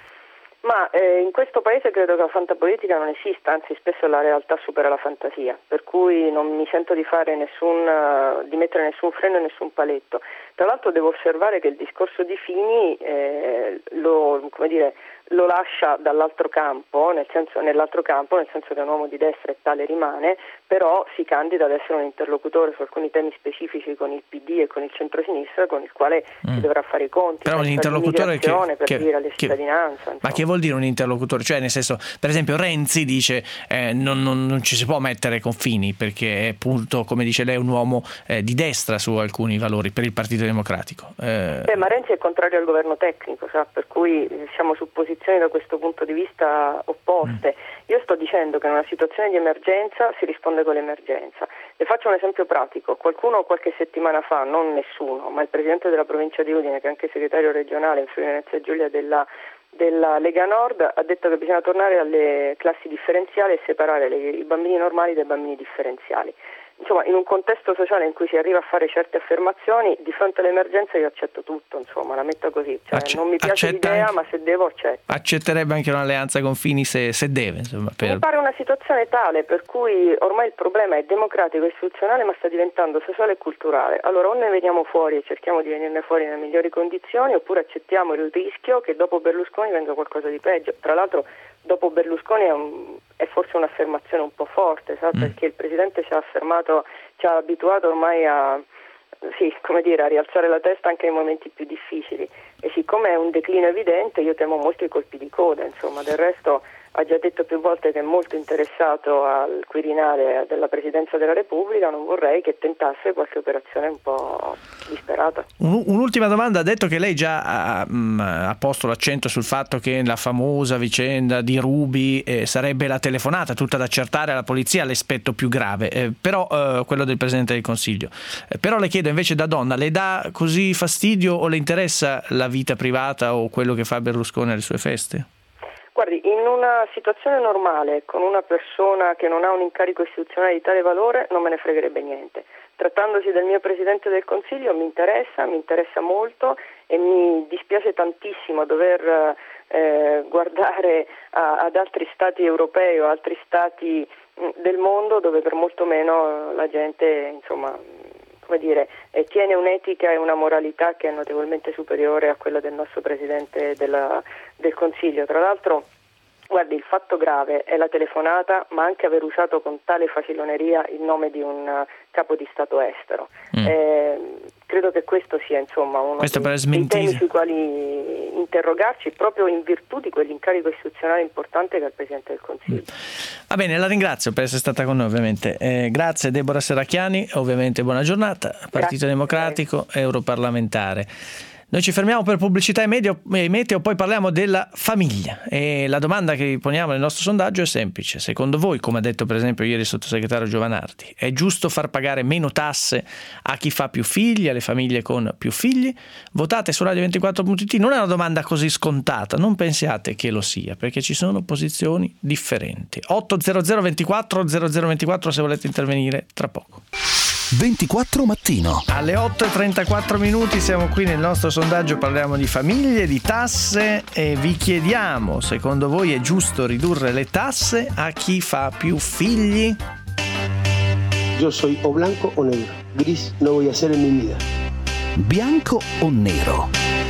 Ma eh, in questo paese credo che la fantapolitica non esista, anzi spesso la realtà supera la fantasia, per cui non mi sento di fare nessun, uh, di mettere nessun freno e nessun paletto. Tra l'altro devo osservare che il discorso di Fini eh, lo, come dire, lo lascia dall'altro campo, nel senso, nell'altro campo, nel senso che è un uomo di destra e tale rimane, però si candida ad essere un interlocutore su alcuni temi specifici con il P D e con il centrosinistra, con il quale mm. si dovrà fare i conti. Però un interlocutore che, per che, dire alle che, cittadinanza. Ma che vuol dire un interlocutore? Cioè nel senso, per esempio Renzi dice eh, non, non, non ci si può mettere con Fini perché è appunto, come dice lei, un uomo eh, di destra su alcuni valori per il Partito Democratico. Eh... Eh, ma Renzi è contrario al governo tecnico, sa? Per cui siamo su posizioni da questo punto di vista opposte. Mm. Io sto dicendo che in una situazione di emergenza si risponde con l'emergenza. Le faccio un esempio pratico. Qualcuno qualche settimana fa, non nessuno, ma il presidente della provincia di Udine, che è anche segretario regionale in Friuli Venezia Giulia della della Lega Nord, ha detto che bisogna tornare alle classi differenziali e separare le, i bambini normali dai bambini differenziali. Insomma, in un contesto sociale in cui si arriva a fare certe affermazioni, di fronte all'emergenza io accetto tutto, insomma, la metto così. Cioè, Acce- non mi piace l'idea, anche, ma se devo accetto. Accetterebbe anche un'alleanza con Fini se, se deve, insomma. Per... Mi pare una situazione tale per cui ormai il problema è democratico e istituzionale, ma sta diventando sociale e culturale. Allora o ne veniamo fuori e cerchiamo di venirne fuori nelle migliori condizioni, oppure accettiamo il rischio che dopo Berlusconi venga qualcosa di peggio. Tra l'altro dopo Berlusconi è, un, è forse un'affermazione un po' forte, sa? Mm. Perché il Presidente ci ha affermato, ci ha abituato ormai a, sì, come dire, a rialzare la testa anche nei momenti più difficili e siccome è un declino evidente io temo molto i colpi di coda, insomma. Del resto ha già detto più volte che è molto interessato al Quirinale della Presidenza della Repubblica, non vorrei che tentasse qualche operazione un po' disperata. Un'ultima domanda, ha detto che lei già ha, ha posto l'accento sul fatto che la famosa vicenda di Ruby eh, sarebbe la telefonata tutta da accertare alla polizia l'aspetto più grave, eh, però eh, quello del Presidente del Consiglio. Eh, però le chiedo invece da donna, le dà così fastidio o le interessa la vita privata o quello che fa Berlusconi alle sue feste? Guardi, in una situazione normale, con una persona che non ha un incarico istituzionale di tale valore, non me ne fregherebbe niente. trattandosi del mio Presidente del Consiglio mi interessa, mi interessa molto e mi dispiace tantissimo dover eh, guardare a, ad altri stati europei o altri stati mh, del mondo dove per molto meno la gente, insomma, come dire, eh, tiene un'etica e una moralità che è notevolmente superiore a quella del nostro Presidente della, del Consiglio. Tra l'altro, guardi, il fatto grave è la telefonata, ma anche aver usato con tale faciloneria il nome di un uh, capo di Stato estero. Mm. Eh, credo che questo sia, insomma, uno questo dei, dei temi sui quali interrogarci, proprio in virtù di quell'incarico istituzionale importante che è il Presidente del Consiglio. Mm. Va bene, la ringrazio per essere stata con noi, ovviamente. Eh, grazie Deborah Serracchiani, ovviamente buona giornata. Partito grazie. Democratico, europarlamentare. Noi ci fermiamo per pubblicità e medio, e meteo, poi parliamo della famiglia. E la domanda che poniamo nel nostro sondaggio è semplice. Secondo voi, come ha detto per esempio ieri il sottosegretario Giovanardi, è giusto far pagare meno tasse a chi fa più figli, alle famiglie con più figli? Votate su radio ventiquattro punto it. Non è una domanda così scontata, non pensiate che lo sia, perché ci sono posizioni differenti. otto zero zero ventiquattro zero zero ventiquattro se volete intervenire tra poco. ventiquattro mattino. Alle otto e trentaquattro minuti siamo qui nel nostro sondaggio, parliamo di famiglie, di tasse e vi chiediamo, secondo voi è giusto ridurre le tasse a chi fa più figli? Yo soy o blanco o negro, gris no voy a ser en mi vida. Bianco o nero?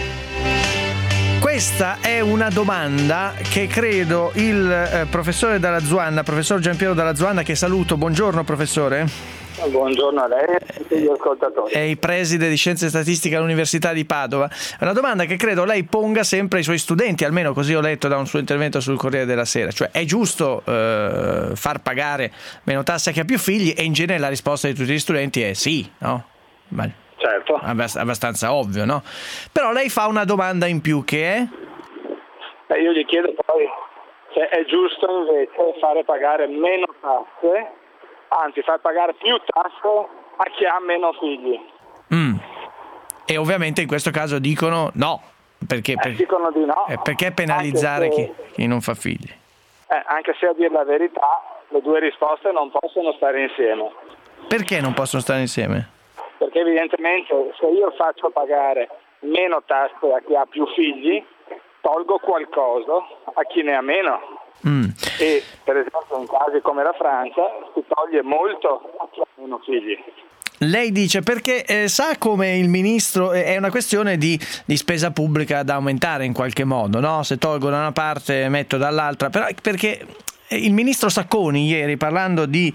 Questa è una domanda che credo il eh, professore Dalla Zuanna, professor Giampiero Dalla Zuanna, che saluto, buongiorno professore. Buongiorno a lei e a tutti gli ascoltatori. È il preside di Scienze Statistiche all'Università di Padova. È una domanda che credo lei ponga sempre ai suoi studenti, almeno così ho letto da un suo intervento sul Corriere della Sera. Cioè, è giusto eh, far pagare meno tasse a chi ha più figli? E in genere la risposta di tutti gli studenti è sì, no? Ma certo. Abbastanza ovvio, no? Però lei fa una domanda in più che è? Eh, io gli chiedo poi se è giusto invece fare pagare meno tasse, anzi far pagare più tasse a chi ha meno figli. Mm. E ovviamente in questo caso dicono no, perché, eh, per, dicono di no. Eh, perché penalizzare se, chi, chi non fa figli? Eh, anche se a dire la verità le due risposte non possono stare insieme. Perché non possono stare insieme? Perché evidentemente se io faccio pagare meno tasse a chi ha più figli, tolgo qualcosa a chi ne ha meno. Mm. E per esempio in casi come la Francia si toglie molto a chi ha meno figli. Lei dice perché eh, sa come il ministro eh, è una questione di, di spesa pubblica da aumentare in qualche modo, no? Se tolgo da una parte metto dall'altra, però perché il ministro Sacconi ieri parlando di,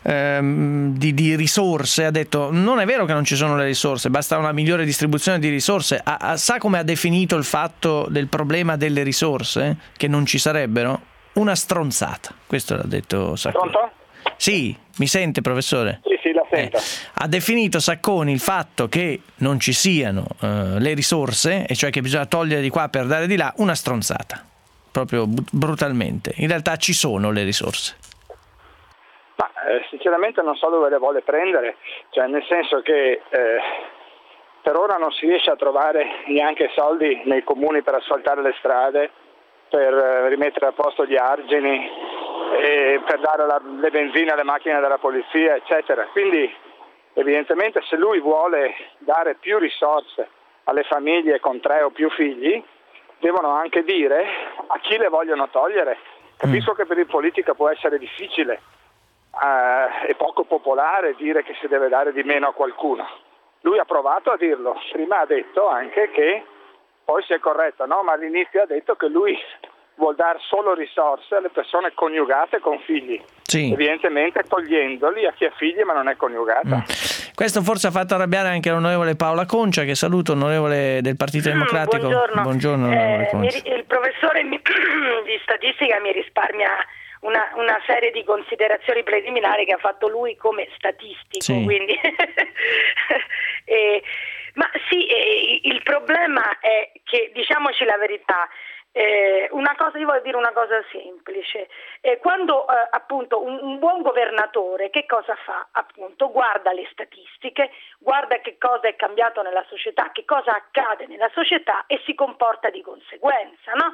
ehm, di, di risorse ha detto non è vero che non ci sono le risorse, basta una migliore distribuzione di risorse. Ha, ha, sa come ha definito il fatto del problema delle risorse? Che non ci sarebbero? Una stronzata, questo l'ha detto Sacconi. Pronto? Sì, mi sente professore? Sì, sì, la sento. Eh, ha definito Sacconi il fatto che non ci siano eh, le risorse, e cioè che bisogna togliere di qua per dare di là, una stronzata, proprio brutalmente. In realtà ci sono le risorse. Ma eh, sinceramente non so dove le vuole prendere, cioè nel senso che eh, per ora non si riesce a trovare neanche soldi nei comuni per asfaltare le strade, per rimettere a posto gli argini, e per dare la, le benzine alle macchine della polizia, eccetera. Quindi evidentemente se lui vuole dare più risorse alle famiglie con tre o più figli, devono anche dire a chi le vogliono togliere. Capisco che per il politico può essere difficile eh, e poco popolare dire che si deve dare di meno a qualcuno. Lui ha provato a dirlo, prima ha detto anche che poi si è corretto, no? Ma all'inizio ha detto che lui vuol dare solo risorse alle persone coniugate con figli, sì. Evidentemente togliendoli a chi ha figli ma non è coniugata. Mm. Questo forse ha fatto arrabbiare anche l'onorevole Paola Concia, che saluto, onorevole del Partito Democratico. Mm, buongiorno, buongiorno onorevole Concia. Eh, il professore di statistica mi risparmia una, una serie di considerazioni preliminari che ha fatto lui come statistico, sì. Quindi e, ma sì, eh, il problema è che, diciamoci la verità, eh, una cosa, io voglio dire una cosa semplice, eh, quando eh, appunto un, un buon governatore che cosa fa? Appunto guarda le statistiche, guarda che cosa è cambiato nella società, che cosa accade nella società e si comporta di conseguenza, no?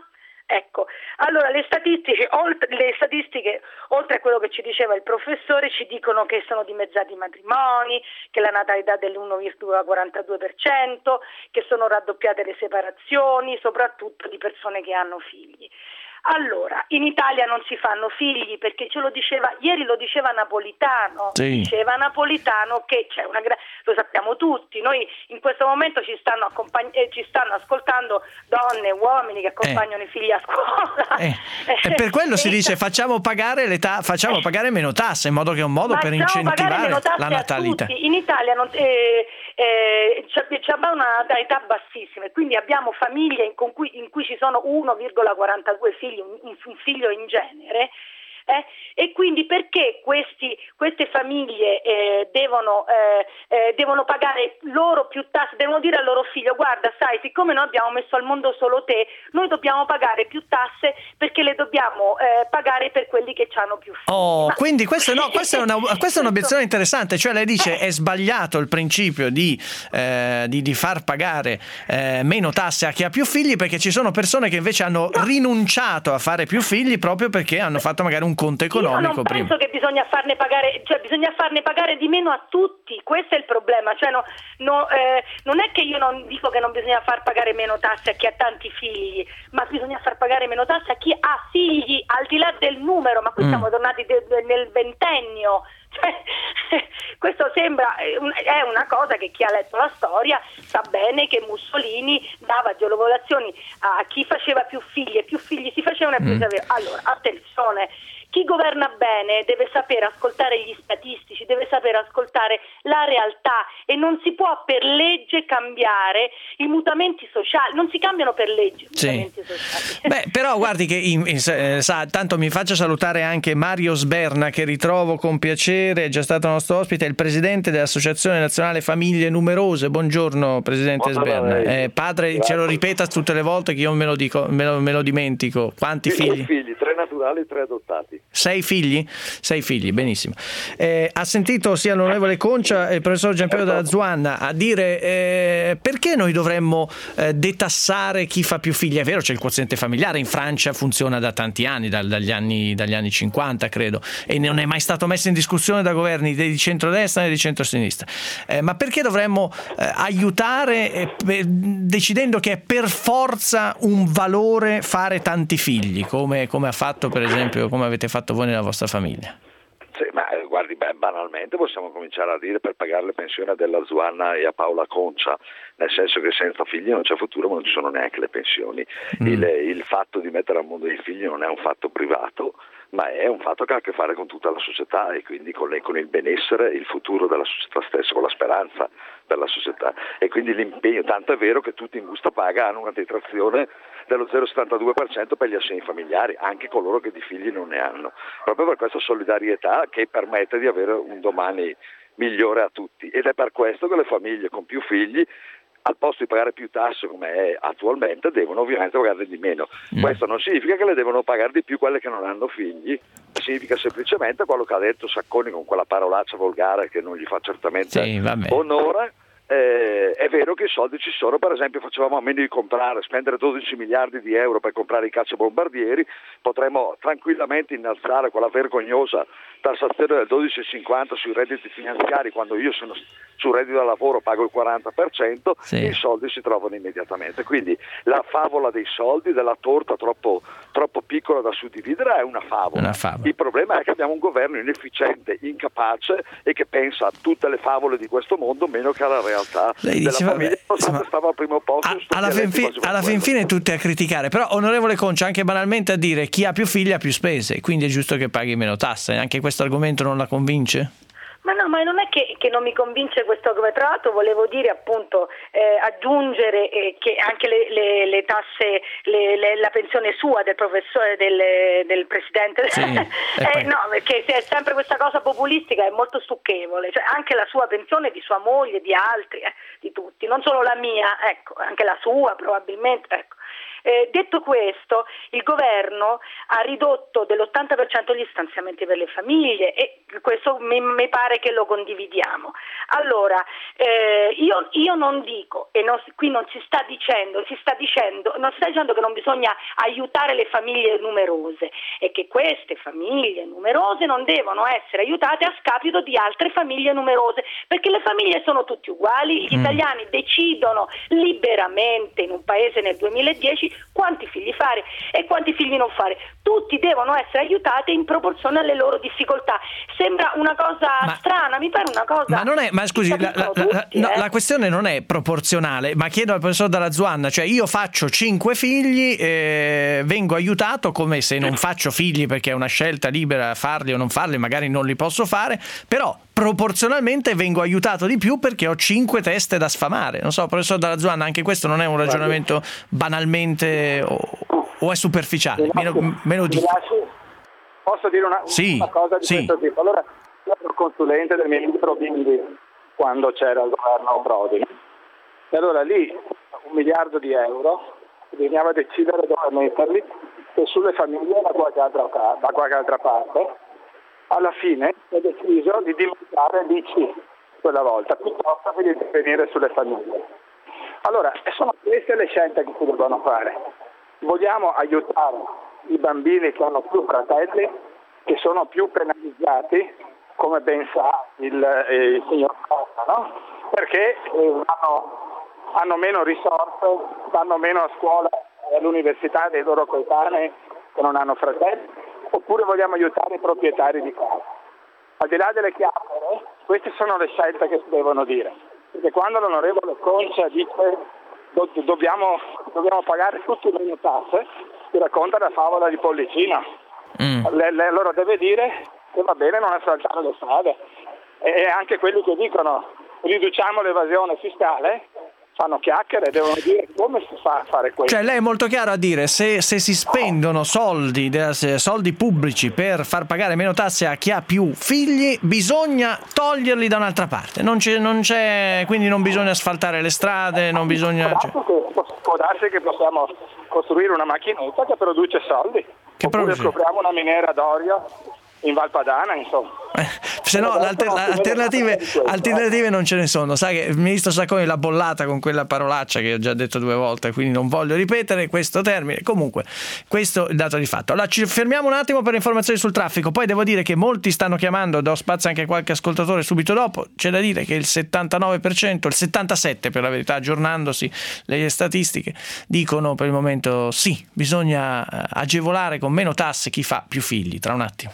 Ecco, allora le statistiche, oltre, le statistiche, oltre a quello che ci diceva il professore, ci dicono che sono dimezzati i matrimoni, che la natalità è dell'uno virgola quarantadue per cento, che sono raddoppiate le separazioni, soprattutto di persone che hanno figli. Allora, in Italia non si fanno figli perché ce lo diceva, ieri lo diceva Napolitano, sì. diceva Napolitano che c'è una gra- lo sappiamo tutti, noi in questo momento ci stanno, accompagn- eh, ci stanno ascoltando donne, uomini che accompagnano eh. i figli a scuola. Eh. E per quello si dice facciamo pagare l'età, facciamo pagare meno tasse, in modo che è un modo per incentivare la natalità. In Italia non, eh, eh, abbiamo una natalità bassissima e quindi abbiamo famiglie in cui, in cui ci sono uno virgola quarantadue figli, Un, un figlio in genere, eh? E quindi perché questi, queste famiglie eh, devono, eh, eh, devono pagare loro più tasse, devono dire al loro figlio guarda sai siccome noi abbiamo messo al mondo solo te, noi dobbiamo pagare più tasse perché le dobbiamo eh, pagare per quelli che hanno più figli. Oh, Ma... quindi questa, no, questa, è una, questa è un'obiezione interessante, cioè lei dice è sbagliato il principio di, eh, di, di far pagare eh, meno tasse a chi ha più figli perché ci sono persone che invece hanno no. rinunciato a fare più figli proprio perché hanno fatto magari un conto economico. Io non prima. penso che bisogna farne pagare, cioè bisogna farne pagare di meno a tutti, questo è il problema, cioè no, no, eh, non è che io non dico che non bisogna far pagare meno tasse a chi ha tanti figli, ma bisogna far pagare meno tasse a chi ha figli, al di là del numero, ma qui mm. siamo tornati de- de- nel ventennio. Cioè, questo sembra è una cosa che chi ha letto la storia sa bene che Mussolini dava agevolazioni a chi faceva più figli e più figli si facevano e più mm. aveva. Allora, attenzione, chi governa bene deve sapere ascoltare gli statistici, deve sapere ascoltare la realtà e non si può per legge cambiare i mutamenti sociali, non si cambiano per legge i sì. mutamenti sociali. Beh, però guardi che in, in, sa, tanto mi faccio salutare anche Mario Sberna che ritrovo con piacere, è già stato nostro ospite, è il presidente dell'Associazione Nazionale Famiglie Numerose. Buongiorno Presidente Buongiorno Sberna. Eh, padre, Grazie. Ce lo ripeta tutte le volte che io me lo dico, me lo, me lo dimentico. Quanti sì, figli? figli, tre naturali e tre adottati. Sei figli? Sei figli, benissimo. Eh, ha sentito sia l'onorevole Concia e il professor Giampiero della Zuanna a dire eh, perché noi dovremmo eh, detassare chi fa più figli. È vero, c'è il quoziente familiare, in Francia funziona da tanti anni, dal, dagli anni dagli anni cinquanta credo, e non è mai stato messo in discussione da governi né di centrodestra né di centrosinistra. Eh, ma perché dovremmo eh, aiutare eh, per, decidendo che è per forza un valore fare tanti figli, come, come ha fatto per esempio, come avete fatto voi nella vostra famiglia? Sì, ma guardi, beh, banalmente possiamo cominciare a dire per pagare le pensioni a Della Zuanna e a Paola Concia, nel senso che senza figli non c'è futuro, ma non ci sono neanche le pensioni. Mm. Il, il fatto di mettere al mondo i figli non è un fatto privato, ma è un fatto che ha a che fare con tutta la società e quindi con, le, con il benessere, il futuro della società stessa, con la speranza per la società. E quindi l'impegno, tanto è vero che tutti in busta paga hanno una detrazione dello zero virgola settantadue per cento per gli assegni familiari, anche coloro che di figli non ne hanno, proprio per questa solidarietà che permette di avere un domani migliore a tutti. Ed è per questo che le famiglie con più figli, al posto di pagare più tasse come è attualmente, devono ovviamente pagare di meno. Mm. Questo non significa che le devono pagare di più quelle che non hanno figli, significa semplicemente quello che ha detto Sacconi con quella parolaccia volgare che non gli fa certamente sì, onore. Eh, è vero che i soldi ci sono, per esempio facevamo a meno di comprare, spendere dodici miliardi di euro per comprare i cacciabombardieri, potremmo tranquillamente innalzare quella vergognosa tassazione del dodici virgola cinquanta sui redditi finanziari, quando io sono sul reddito da lavoro pago il quaranta per cento, sì. I soldi si trovano immediatamente. Quindi la favola dei soldi, della torta troppo, troppo piccola da suddividere, è una favola. una favola. Il problema è che abbiamo un governo inefficiente, incapace e che pensa a tutte le favole di questo mondo meno che alla realtà Lei della dice, famiglia. Vabbè, insomma, stava al primo posto. A, alla fin, fi, alla fin fine tutti a criticare, però onorevole Concia anche banalmente a dire chi ha più figli ha più spese, quindi è giusto che paghi meno tasse. Anche questo argomento non la convince? Ma no, ma non è che, che non mi convince questo argomento. Tra l'altro volevo dire appunto eh, aggiungere eh, che anche le, le, le tasse, le, le, la pensione sua del professore, del, del presidente, sì, eh, no, perché se è sempre questa cosa populistica è molto stucchevole, cioè anche la sua pensione di sua moglie, di altri, eh, di tutti, non solo la mia, ecco, anche la sua probabilmente, ecco. Eh, detto questo, il governo ha ridotto dell'ottanta per cento gli stanziamenti per le famiglie e questo mi, mi pare che lo condividiamo. Allora, eh, io, io non dico, e non, qui non si sta dicendo, si sta dicendo, non si sta dicendo che non bisogna aiutare le famiglie numerose, e che queste famiglie numerose non devono essere aiutate a scapito di altre famiglie numerose, perché le famiglie sono tutte uguali, gli mm. italiani decidono liberamente in un paese nel duemiladieci quanti figli fare e quanti figli non fare. Tutti devono essere aiutati in proporzione alle loro difficoltà. Sembra una cosa ma, strana, mi pare una cosa... Ma non è, ma scusi, la, la, tutti, la, no, eh. la questione non è proporzionale, ma chiedo al professor Dalla Zuanna, cioè io faccio cinque figli, eh, vengo aiutato come se non faccio figli perché è una scelta libera farli o non farli, magari non li posso fare, però proporzionalmente vengo aiutato di più perché ho cinque teste da sfamare. Non so, professor Dalla Zuanna, anche questo non è un ragionamento banalmente o, o è superficiale? Me lo, me lo dico. Posso dire una, sì, una cosa di sì. questo tipo? Allora, io ero consulente del ministro Bindi quando c'era il governo Prodi, e allora lì un miliardo di euro bisognava decidere dove metterli, e sulle famiglie da qualche altra, da qualche altra parte. Alla fine ho deciso di dimostrare l'I C quella volta, piuttosto che di intervenire sulle famiglie. Allora, sono queste le scelte che si devono fare. Vogliamo aiutare i bambini che hanno più fratelli, che sono più penalizzati, come ben sa il, eh, il signor Costa, no? Perché eh, hanno, hanno meno risorse, vanno meno a scuola e all'università dei loro coetanei che non hanno fratelli, oppure vogliamo aiutare i proprietari di casa. Al di là delle chiacchiere, queste sono le scelte che si devono dire, perché quando l'onorevole Concia dice do, dobbiamo, dobbiamo pagare tutti meno tasse, si racconta la favola di Pollicino. Mm. Le, le, allora deve dire che va bene non asfaltare le strade, e, e anche quelli che dicono riduciamo l'evasione fiscale fanno chiacchiere, devono dire come si fa a fare questo. Cioè lei è molto chiaro a dire se, se si spendono soldi, soldi pubblici per far pagare meno tasse a chi ha più figli, bisogna toglierli da un'altra parte, non c'è, non c'è quindi non bisogna asfaltare le strade, non bisogna... Cioè... Può darsi che possiamo costruire una macchinetta che produce soldi, che oppure produce. Scopriamo una miniera d'orio in Valpadana, insomma. Eh, se no, l'alter- alternative, alternative non ce ne sono. Sai che il ministro Sacconi l'ha bollata con quella parolaccia che ho già detto due volte, quindi non voglio ripetere questo termine. Comunque, questo è il dato di fatto. Allora, ci fermiamo un attimo per le informazioni sul traffico. Poi devo dire che molti stanno chiamando, do spazio anche a qualche ascoltatore subito dopo. C'è da dire che il settantanove per cento, il settantasette per cento per la verità, aggiornandosi le statistiche, dicono per il momento sì, bisogna agevolare con meno tasse chi fa più figli. Tra un attimo.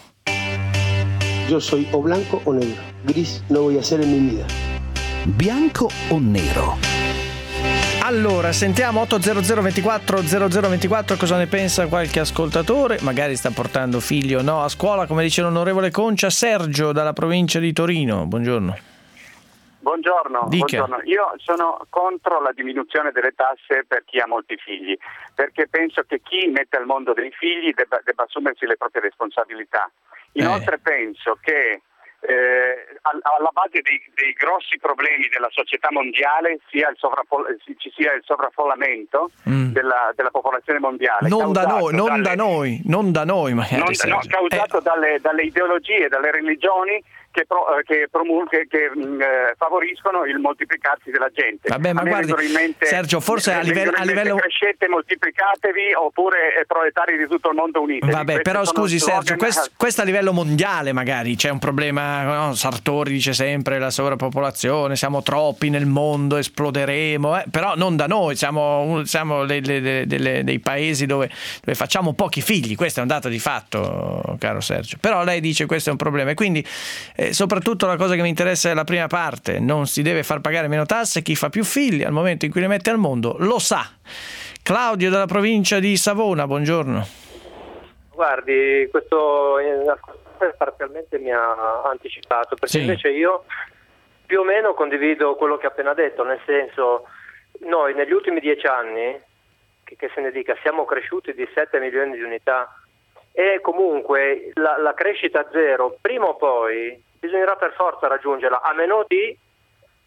Yo soy o blanco o negro. Gris no voy a ser en mi vida. Bianco o nero? Allora, sentiamo otto zero zero ventiquattro zero zero ventiquattro cosa ne pensa qualche ascoltatore, magari sta portando figli o no a scuola, come dice l'onorevole Concia. Sergio dalla provincia di Torino, buongiorno. Buongiorno, buongiorno. Io sono contro la diminuzione delle tasse per chi ha molti figli, perché penso che chi mette al mondo dei figli debba, debba assumersi le proprie responsabilità. Inoltre eh. penso che eh, alla base dei, dei grossi problemi della società mondiale sia il sovraffol- ci sia il sovraffollamento mm. della, della popolazione mondiale. Non da noi, non dalle, da noi, non da noi magari. Non, no, causato eh. dalle, dalle ideologie, dalle religioni che, pro, che, promul- che, che mh, favoriscono il moltiplicarsi della gente. Vabbè, ma guardi, mente, Sergio, forse a livello, a livello... crescete, moltiplicatevi, oppure eh, proletari di tutto il mondo unite. Vabbè, però scusi Sergio, questo, questo a livello mondiale magari c'è un problema, no? Sartori dice sempre la sovrappopolazione, siamo troppi nel mondo, esploderemo, eh? Però non da noi, siamo, siamo le, le, le, le, dei paesi dove, dove facciamo pochi figli, questo è un dato di fatto, caro Sergio. Però lei dice questo è un problema, e quindi Eh, soprattutto la cosa che mi interessa è la prima parte: non si deve far pagare meno tasse chi fa più figli, al momento in cui le mette al mondo lo sa. Claudio dalla provincia di Savona, buongiorno. Guardi, questo parzialmente mi ha anticipato, perché sì. invece io più o meno condivido quello che ha appena detto, nel senso, noi negli ultimi dieci anni, che, che se ne dica, siamo cresciuti di sette milioni di unità, e comunque la, la crescita zero prima o poi bisognerà per forza raggiungerla, a meno di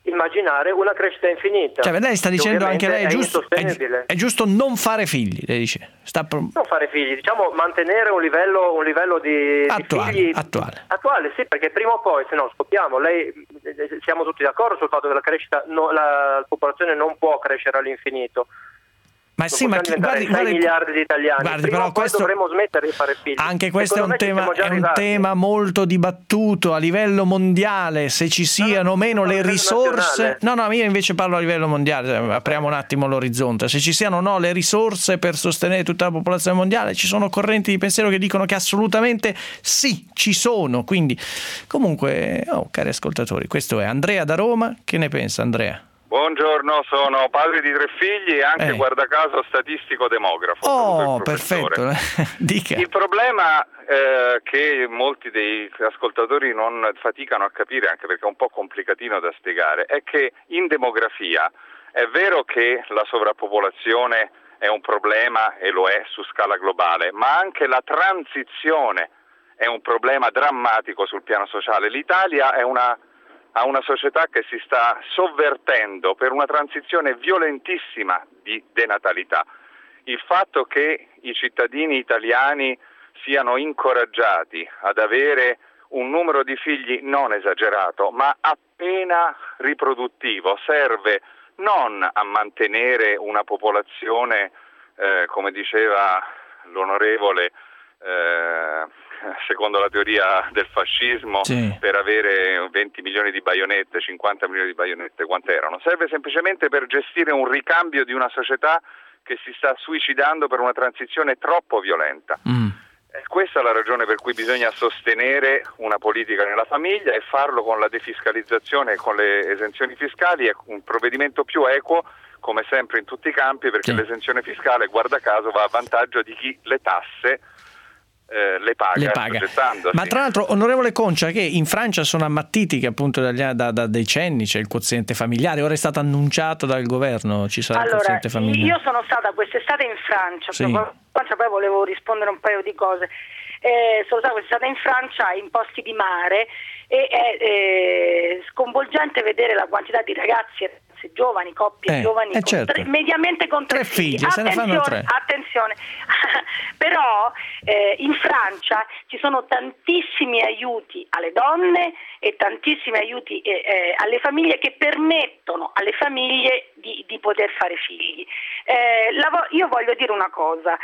immaginare una crescita infinita. Cioè, lei sta dicendo anche lei è, è giusto, è, è giusto non fare figli, lei dice. Sta pro... Non fare figli, diciamo mantenere un livello, un livello di, attuale, di figli attuale. attuale, sì, perché prima o poi, se no scoppiamo, lei, siamo tutti d'accordo sul fatto che la crescita, no, la popolazione non può crescere all'infinito. Ma sì, ma chi, guardi, sei guardi, miliardi di italiani. Guardi, Prima però o poi questo, dovremo smettere di fare figli. Anche questo è un, tema, è un tema molto dibattuto a livello mondiale, se ci siano o meno le risorse. No, no, io invece parlo a livello mondiale, apriamo un attimo l'orizzonte. Se ci siano o no le risorse per sostenere tutta la popolazione mondiale, ci sono correnti di pensiero che dicono che assolutamente sì, ci sono. Quindi, comunque, oh, cari ascoltatori, questo è Andrea da Roma. Che ne pensa, Andrea? Buongiorno, sono padre di tre figli e anche, eh. guarda caso, statistico demografo. Oh, perfetto. Dica. Il problema eh, che molti dei ascoltatori non faticano a capire, anche perché è un po' complicatino da spiegare, è che in demografia è vero che la sovrappopolazione è un problema e lo è su scala globale, ma anche la transizione è un problema drammatico sul piano sociale. L'Italia è una a una società che si sta sovvertendo per una transizione violentissima di denatalità. Il fatto che i cittadini italiani siano incoraggiati ad avere un numero di figli non esagerato, ma appena riproduttivo, serve non a mantenere una popolazione, eh, come diceva l'onorevole, eh, secondo la teoria del fascismo, sì, per avere venti milioni di baionette, cinquanta milioni di baionette, quante erano? Serve semplicemente per gestire un ricambio di una società che si sta suicidando per una transizione troppo violenta. Mm. E questa è la ragione per cui bisogna sostenere una politica nella famiglia e farlo con la defiscalizzazione e con le esenzioni fiscali. È un provvedimento più equo, come sempre in tutti i campi, perché sì, l'esenzione fiscale, guarda caso, va a vantaggio di chi le tasse Eh, le paga, le paga. Ma tra l'altro, onorevole Concia, che in Francia sono ammattiti che appunto dagli, da, da decenni c'è il quoziente familiare, ora è stato annunciato dal governo, ci sarà allora, il quoziente familiare. Io sono stata quest'estate in Francia, sì, poi volevo rispondere un paio di cose. Eh, sono stata quest'estate in Francia in posti di mare e è eh, sconvolgente vedere la quantità di ragazzi e giovani, coppie eh, giovani, eh con certo, tre, mediamente con tre, tre figli, figli. Se ne fanno tre. Attenzione, però eh, in Francia ci sono tantissimi aiuti alle donne e tantissimi aiuti eh, eh, alle famiglie che permettono alle famiglie di, di poter fare figli. Eh, la, io voglio dire una cosa,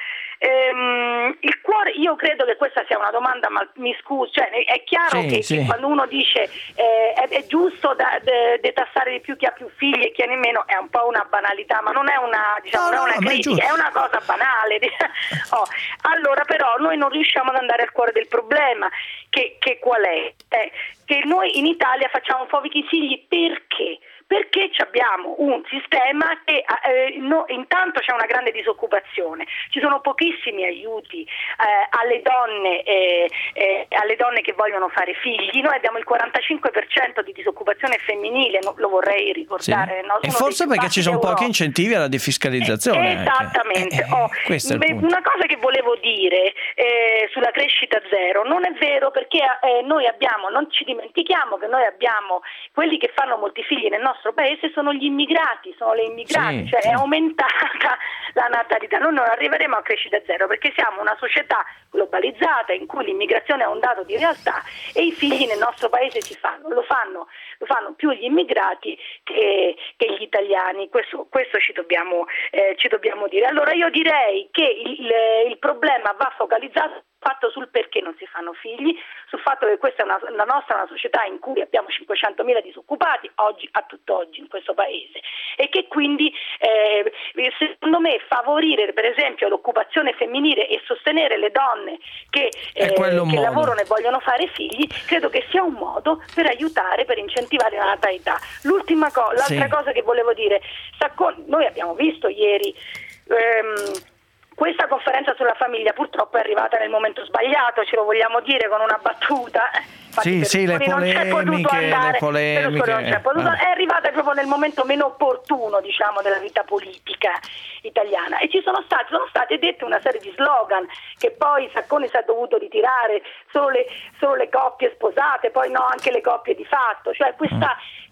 ehm, il cuore, io credo che questa sia una domanda, ma mi scuso, cioè, è chiaro sì, che, sì, che quando uno dice eh, è, è giusto da, de, detassare di più chi ha più figli e chi ha di meno, è un po' una banalità, ma non è una, diciamo, no, non è una critica, è, è una cosa banale. Oh, allora però noi non riusciamo ad andare al cuore del problema, che, che qual è? Eh, che noi in Italia facciamo pochi figli perché? Perché abbiamo un sistema che eh, no, intanto c'è una grande disoccupazione, ci sono pochissimi aiuti eh, alle donne eh, eh, alle donne che vogliono fare figli. Noi abbiamo il quarantacinque per cento di disoccupazione femminile, no, lo vorrei ricordare. Sì. No? E forse perché ci sono pochi incentivi alla defiscalizzazione. Eh, esattamente. Eh, oh, eh, una cosa che volevo dire eh, sulla crescita zero, non è vero, perché eh, noi abbiamo, non ci dimentichiamo che noi abbiamo quelli che fanno molti figli nel nostro paese sono gli immigrati, sono le immigrati, sì, cioè sì, è aumentata la natalità. Noi non arriveremo a crescita zero perché siamo una società globalizzata in cui l'immigrazione è un dato di realtà e i figli nel nostro paese si fanno, lo fanno, lo fanno più gli immigrati che, che gli italiani, questo, questo ci dobbiamo, eh, ci dobbiamo dire. Allora io direi che il, il problema va focalizzato fatto sul perché non si fanno figli, sul fatto che questa è una, la nostra è una società in cui abbiamo cinquecentomila disoccupati oggi a tutt'oggi in questo paese e che quindi eh, secondo me favorire per esempio l'occupazione femminile e sostenere le donne che, eh, che lavorano e vogliono fare figli, credo che sia un modo per aiutare, per incentivare la natalità. L'ultima cosa, l'altra sì, cosa che volevo dire, noi abbiamo visto ieri ehm, questa conferenza sulla famiglia purtroppo è arrivata nel momento sbagliato, ce lo vogliamo dire con una battuta. Sì, sì, le polemiche, le polemiche. Non c'è potuto, è arrivata proprio nel momento meno opportuno, diciamo, della vita politica italiana. E ci sono stati, sono state dette una serie di slogan che poi Sacconi si è dovuto ritirare, solo le, solo le coppie sposate, poi no, anche le coppie di fatto. Cioè questa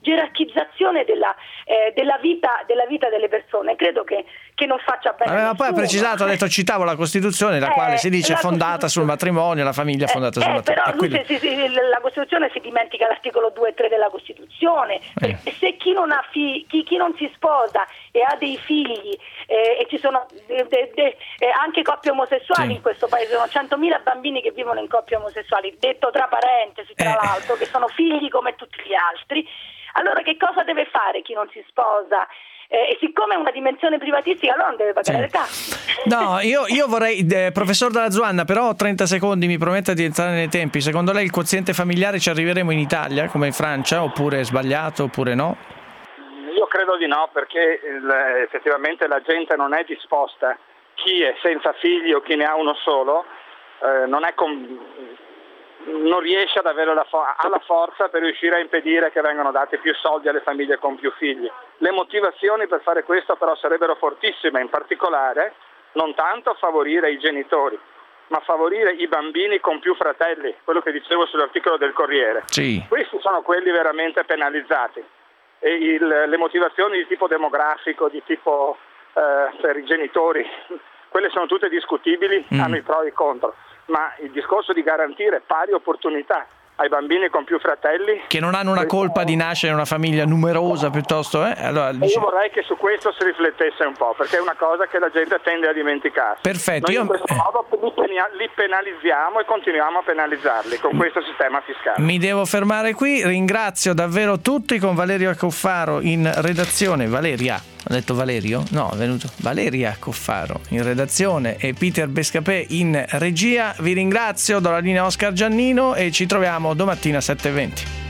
gerarchizzazione della, eh, della, vita, della vita delle persone. Credo che, che non faccia bene. Ma nessuno. poi ha precisato, ha detto, citavo la Costituzione, la eh, quale si dice fondata sul matrimonio, la famiglia è fondata eh, sul eh, matrimonio. Però lui, quindi... si, si, la Costituzione si dimentica l'articolo due e tre della Costituzione. Eh. Se chi non, ha fi, chi, chi non si sposa e ha dei figli, eh, e ci sono de, de, de, eh, anche coppie omosessuali, sì, in questo paese, sono centomila bambini che vivono in coppie omosessuali, detto tra parentesi, tra eh. l'altro, che sono figli come tutti gli altri. Allora che cosa deve fare chi non si sposa? Eh, e siccome è una dimensione privatistica, allora non deve pagare, sì, le tasse. No, io, io vorrei, eh, professor Dalla Zuanna, però ho trenta secondi, mi prometta di entrare nei tempi. Secondo lei il quoziente familiare ci arriveremo in Italia come in Francia, oppure è sbagliato, oppure no? Io credo di no, perché il, effettivamente la gente non è disposta, chi è senza figli o chi ne ha uno solo, eh, non è con... non riesce ad avere la, fo- ha la forza per riuscire a impedire che vengano dati più soldi alle famiglie con più figli. Le motivazioni per fare questo però sarebbero fortissime, in particolare non tanto favorire i genitori, ma favorire i bambini con più fratelli, quello che dicevo sull'articolo del Corriere. Sì. Questi sono quelli veramente penalizzati, e il, le motivazioni di tipo demografico, di tipo eh, per i genitori, quelle sono tutte discutibili, mm. hanno i pro e i contro. Ma il discorso di garantire pari opportunità ai bambini con più fratelli, che non hanno una colpa di nascere in una famiglia numerosa piuttosto, eh? Allora, dice... io vorrei che su questo si riflettesse un po', perché è una cosa che la gente tende a dimenticare. Perfetto. Noi io... in questo modo li penalizziamo e continuiamo a penalizzarli con questo sistema fiscale. Mi devo fermare qui, ringrazio davvero tutti, con Valerio Cuffaro in redazione. Valeria, ho detto Valerio? No, è venuto Valeria Cuffaro in redazione e Peter Bescapè in regia. Vi ringrazio, do la linea a Oscar Giannino e ci troviamo domattina a sette e venti.